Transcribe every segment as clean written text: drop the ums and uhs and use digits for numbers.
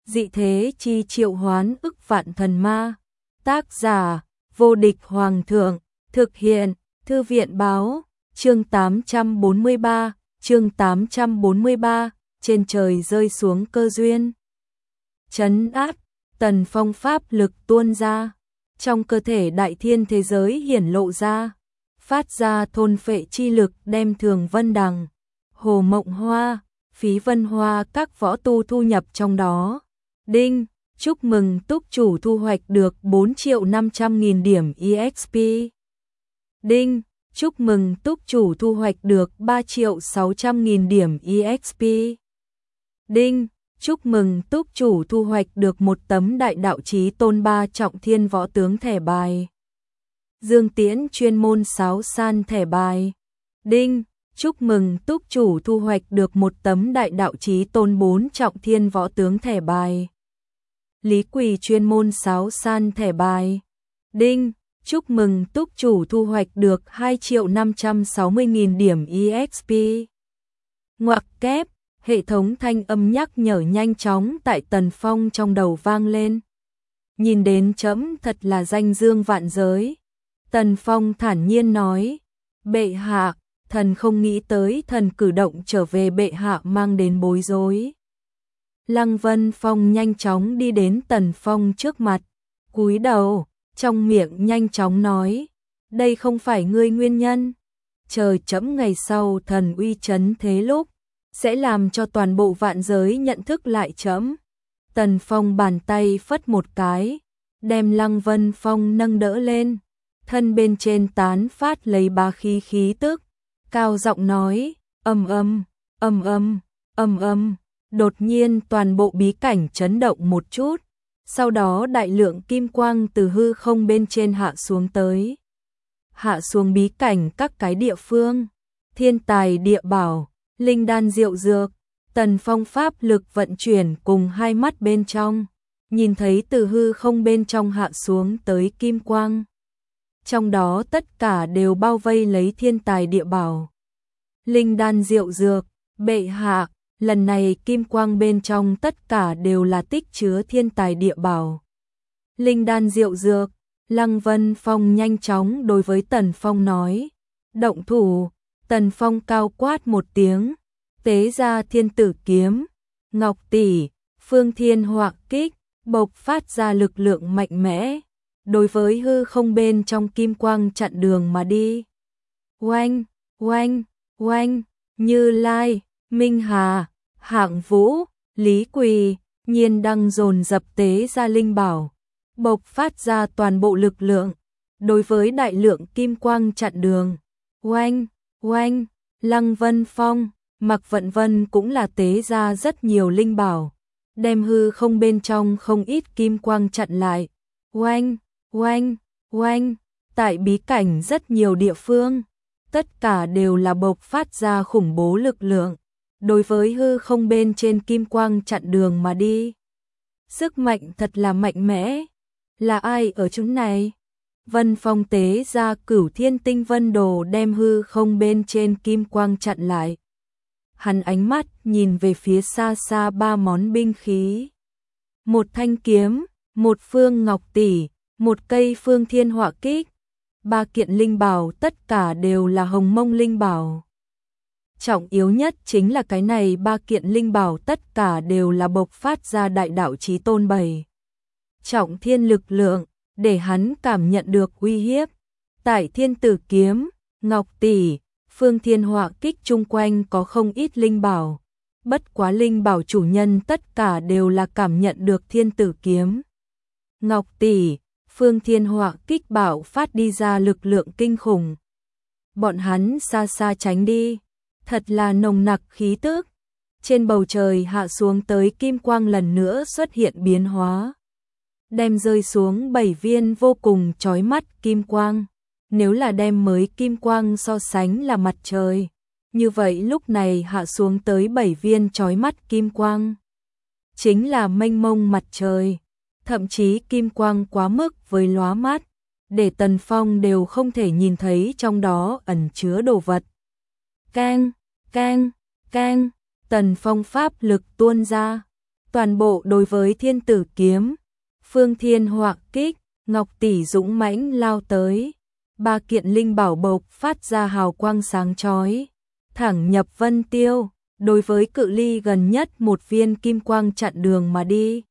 Dị thế chi triệu hoán ức vạn thần ma. Tác giả: Vô địch hoàng thượng. Thực hiện: Thư viện báo. Chương 843. Chương 843. Trên trời rơi xuống cơ duyên. Trấn áp. Tần Phong pháp lực tuôn ra, trong cơ thể đại thiên thế giới hiển lộ ra, phát ra thôn phệ chi lực đem Thường Vân Đằng, Hồ Mộng Hoa, Phí Vân Hoa các võ tu thu nhập trong đó. Đinh, chúc mừng túc chủ thu hoạch được 4.500.000 điểm EXP. Đinh, chúc mừng túc chủ thu hoạch được 3.600.000 điểm EXP. Đinh, chúc mừng túc chủ thu hoạch được một tấm đại đạo chí tôn 3 trọng thiên võ tướng thẻ bài. Dương Tiễn chuyên môn sáo san thẻ bài. Đinh, chúc mừng túc chủ thu hoạch được một tấm đại đạo chí tôn 4 trọng thiên võ tướng thẻ bài. Lý Quỳ chuyên môn sáo san thẻ bài. Đinh, chúc mừng túc chủ thu hoạch được 2.560.000 điểm EXP. Ngoặc kép, hệ thống thanh âm nhắc nhở nhanh chóng tại Tần Phong trong đầu vang lên. Nhìn đến chấm thật là danh dương vạn giới. Tần Phong thản nhiên nói, bệ hạ, thần không nghĩ tới thần cử động trở về bệ hạ mang đến bối rối. Lăng Vân Phong nhanh chóng đi đến Tần Phong trước mặt, cúi đầu, trong miệng nhanh chóng nói, đây không phải ngươi nguyên nhân. Chờ chấm ngày sau thần uy chấn thế lúc, sẽ làm cho toàn bộ vạn giới nhận thức lại chấm. Tần Phong bàn tay phất một cái, đem Lăng Vân Phong nâng đỡ lên, thân bên trên tán phát lấy bá khí khí tức, cao giọng nói, ầm ầm, ầm ầm, ầm ầm. Đột nhiên toàn bộ bí cảnh chấn động một chút, sau đó đại lượng kim quang từ hư không bên trên hạ xuống tới. Hạ xuống bí cảnh các cái địa phương, thiên tài địa bảo, linh đan diệu dược. Tần Phong pháp lực vận chuyển cùng hai mắt bên trong, nhìn thấy từ hư không bên trong hạ xuống tới kim quang. Trong đó tất cả đều bao vây lấy thiên tài địa bảo. Linh đan diệu dược, bệ hạ, lần này kim quang bên trong tất cả đều là tích chứa thiên tài địa bảo. Linh đan diệu dược, Lăng Vân Phong nhanh chóng đối với Tần Phong nói, động thủ. Tần Phong cao quát một tiếng, tế ra thiên tử kiếm, ngọc tỷ, phương thiên họa kích, bộc phát ra lực lượng mạnh mẽ, đối với hư không bên trong kim quang chặn đường mà đi. Oanh, oanh, oanh, Như Lai, Minh Hà, Hạng Vũ, Lý Quỳ, Nhiên Đăng dồn dập tế ra linh bảo, bộc phát ra toàn bộ lực lượng, đối với đại lượng kim quang chặn đường. Oanh, oanh, Lăng Vân Phong, Mạc Vận Vân cũng là tế ra rất nhiều linh bảo, đem hư không bên trong không ít kim quang chặn lại. Oanh, oanh, oanh, tại bí cảnh rất nhiều địa phương, tất cả đều là bộc phát ra khủng bố lực lượng, đối với hư không bên trên kim quang chặn đường mà đi. Sức mạnh thật là mạnh mẽ. Là ai ở chỗ này? Vân Phong tế ra Cửu Thiên Tinh Vân Đồ đem hư không bên trên kim quang chặn lại. Hắn ánh mắt nhìn về phía xa xa ba món binh khí. Một thanh kiếm, một phương ngọc tỷ, một cây phương thiên họa kích. Ba kiện linh bảo tất cả đều là hồng mông linh bảo. Trọng yếu nhất chính là cái này ba kiện linh bảo tất cả đều là bộc phát ra đại đạo chí tôn 7 trọng thiên lực lượng, để hắn cảm nhận được uy hiếp. Tại thiên tử kiếm, ngọc tỷ, phương thiên họa kích chung quanh có không ít linh bảo. Bất quá linh bảo chủ nhân tất cả đều là cảm nhận được thiên tử kiếm, ngọc tỷ, phương thiên họa kích bảo phát đi ra lực lượng kinh khủng. Bọn hắn xa xa tránh đi, thật là nồng nặc khí tức. Trên bầu trời hạ xuống tới kim quang lần nữa xuất hiện biến hóa, đem rơi xuống 7 viên vô cùng chói mắt kim quang. Nếu là đem mới kim quang so sánh là mặt trời, như vậy lúc này hạ xuống tới 7 viên chói mắt kim quang, chính là mênh mông mặt trời. Thậm chí kim quang quá mức với lóa mắt, để Tần Phong đều không thể nhìn thấy trong đó ẩn chứa đồ vật. Keng, keng, keng, Tần Phong pháp lực tuôn ra, Toàn bộ đối với Thiên Tử kiếm, Phương Thiên Họa Kích, Ngọc Tỷ dũng mãnh lao tới. Ba kiện linh bảo bộc phát ra hào quang sáng chói, thẳng nhập Vân Tiêu, đối với cự ly gần nhất một viên kim quang chặn đường mà đi.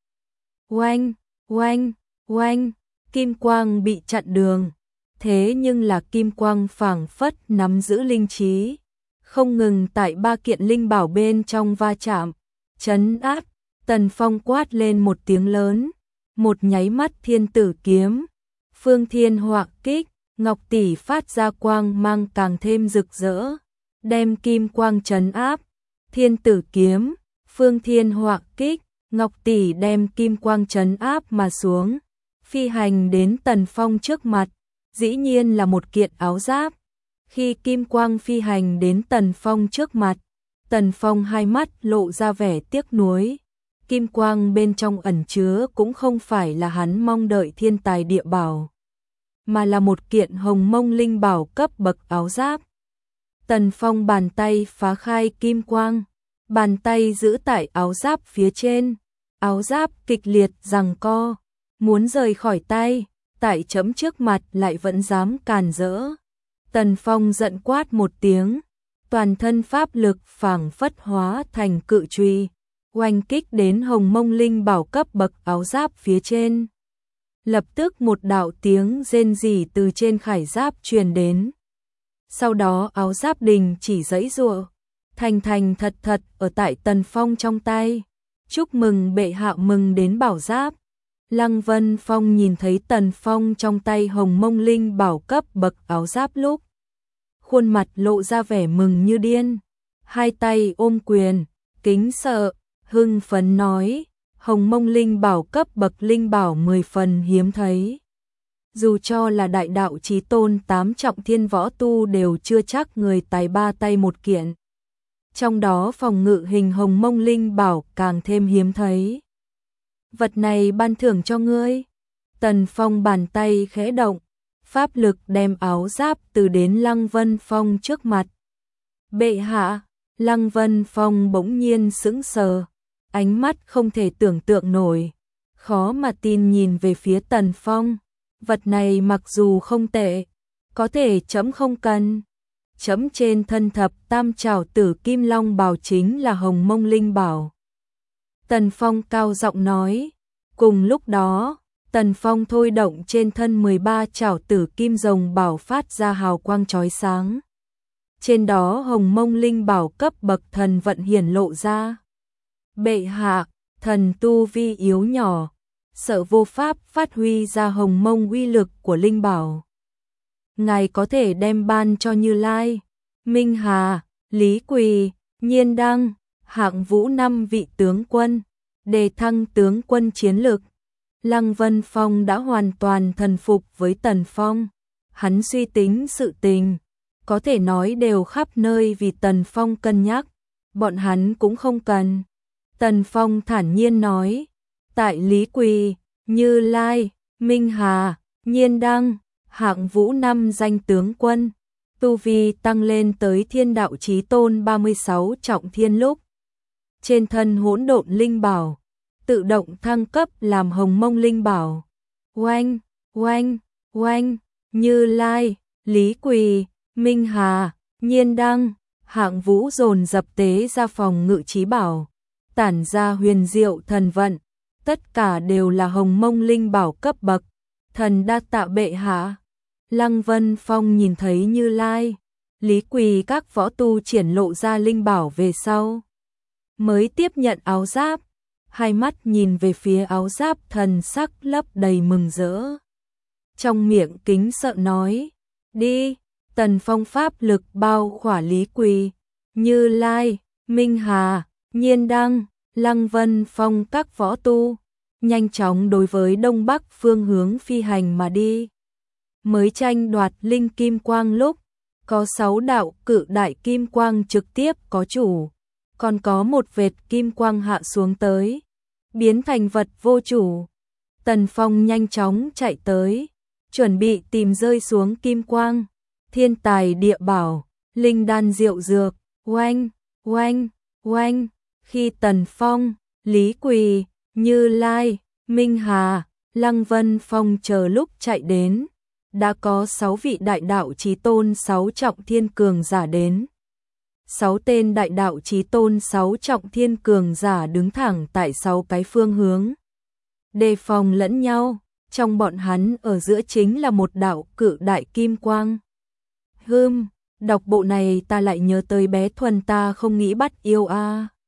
Oanh, oanh, oanh, kim quang bị chặn đường, thế nhưng là kim quang phảng phất nắm giữ linh trí, không ngừng tại ba kiện linh bảo bên trong va chạm, trấn áp. Tần Phong quát lên một tiếng lớn, một nháy mắt Thiên Tử kiếm, Phương Thiên Họa Kích, Ngọc Tỷ phát ra quang mang càng thêm rực rỡ, đem kim quang trấn áp. Thiên Tử kiếm, Phương Thiên Họa Kích, Ngọc Tỷ đem kim quang trấn áp mà xuống, phi hành đến Tần Phong trước mặt, dĩ nhiên là một kiện áo giáp. Khi kim quang phi hành đến Tần Phong trước mặt, Tần Phong hai mắt lộ ra vẻ tiếc nuối. Kim quang bên trong ẩn chứa cũng không phải là hắn mong đợi thiên tài địa bảo, mà là một kiện hồng mông linh bảo cấp bậc áo giáp. Tần Phong bàn tay phá khai kim quang, bàn tay giữ tại áo giáp phía trên, áo giáp kịch liệt giằng co, muốn rời khỏi tay, tại chấm trước mặt lại vẫn dám càn rỡ. Tần Phong giận quát một tiếng, toàn thân pháp lực phảng phất hóa thành cự chùy, oanh kích đến hồng mông linh bảo cấp bậc áo giáp phía trên. Lập tức một đạo tiếng rên rỉ từ trên khải giáp truyền đến. Sau đó áo giáp đình chỉ giãy giụa, thành thành thật thật ở tại Tần Phong trong tay. Chúc mừng bệ hạ, mừng đến bảo giáp. Lăng Vân Phong nhìn thấy Tần Phong trong tay hồng mông linh bảo cấp bậc áo giáp lúc, khuôn mặt lộ ra vẻ mừng như điên, hai tay ôm quyền, kính sợ, hưng phấn nói, hồng mông linh bảo cấp bậc linh bảo 10 phần hiếm thấy. Dù cho là đại đạo chí tôn 8 trọng thiên võ tu đều chưa chắc người tài ba tay một kiện. Trong đó phòng ngự hình hồng mông linh bảo càng thêm hiếm thấy. Vật này ban thưởng cho ngươi. Tần Phong bàn tay khẽ động, pháp lực đem áo giáp từ đến Lăng Vân Phong trước mặt. Bệ hạ, Lăng Vân Phong bỗng nhiên sững sờ, ánh mắt không thể tưởng tượng nổi, khó mà tin nhìn về phía Tần Phong. Vật này mặc dù không tệ, có thể chấm không cần. Chấm trên thân thập tam trảo tử kim long bào chính là hồng mông linh bảo. Tần Phong cao giọng nói. Cùng lúc đó, Tần Phong thôi động trên thân 13 trảo tử kim rồng bảo phát ra hào quang chói sáng. Trên đó hồng mông linh bảo cấp bậc thần vận hiển lộ ra. Bệ hạ, thần tu vi yếu nhỏ, sợ vô pháp phát huy ra hồng mông uy lực của linh bảo. Ngài có thể đem ban cho Như Lai, Minh Hà, Lý Quỳ, Nhiên Đăng, Hạng Vũ 5 vị tướng quân, đề thăng tướng quân chiến lực. Lăng Vân Phong đã hoàn toàn thần phục với Tần Phong. Hắn suy tính sự tình, có thể nói đều khắp nơi vì Tần Phong cân nhắc, bọn hắn cũng không cần. Tần Phong thản nhiên nói, tại Lý Quỳ, Như Lai, Minh Hà, Nhiên Đăng, Hạng Vũ 5 danh tướng quân, tu vi tăng lên tới thiên đạo chí tôn 36 trọng thiên lúc. Trên thân hỗn độn linh bảo, tự động thăng cấp làm hồng mông linh bảo. Oanh, oanh, oanh, Như Lai, Lý Quỳ, Minh Hà, Nhiên Đăng, Hạng Vũ dồn dập tế ra phòng ngự chí bảo, tản ra huyền diệu thần vận, tất cả đều là hồng mông linh bảo cấp bậc. Thần đa tạ bệ hạ. Lăng Vân Phong nhìn thấy Như Lai, Lý Quỳ các võ tu triển lộ ra linh bảo về sau, mới tiếp nhận áo giáp, hai mắt nhìn về phía áo giáp thần sắc lấp đầy mừng rỡ. Trong miệng kính sợ nói, đi. Tần Phong pháp lực bao khỏa Lý Quỳ, Như Lai, Minh Hà, Nhiên Đăng, Lăng Vân Phong các võ tu, nhanh chóng đối với đông bắc phương hướng phi hành mà đi. Mới tranh đoạt linh kim quang lúc, có 6 đạo cự đại kim quang trực tiếp có chủ, còn có một vệt kim quang hạ xuống tới, biến thành vật vô chủ. Tần Phong nhanh chóng chạy tới, chuẩn bị tìm rơi xuống kim quang, thiên tài địa bảo, linh đan diệu dược. Oanh, oanh, oanh. Khi Tần Phong Lý Quỳ, Như Lai, Minh Hà, Lăng Vân Phong chờ lúc chạy đến, đã có 6 vị đại đạo chí tôn 6 trọng thiên cường giả đến. 6 tên đại đạo chí tôn 6 trọng thiên cường giả đứng thẳng tại 6 cái phương hướng, đề phòng lẫn nhau, trong bọn hắn ở giữa chính là một đạo cự đại kim quang. Đọc bộ này ta lại nhớ tới bé Thuần ta không nghĩ bắt yêu a.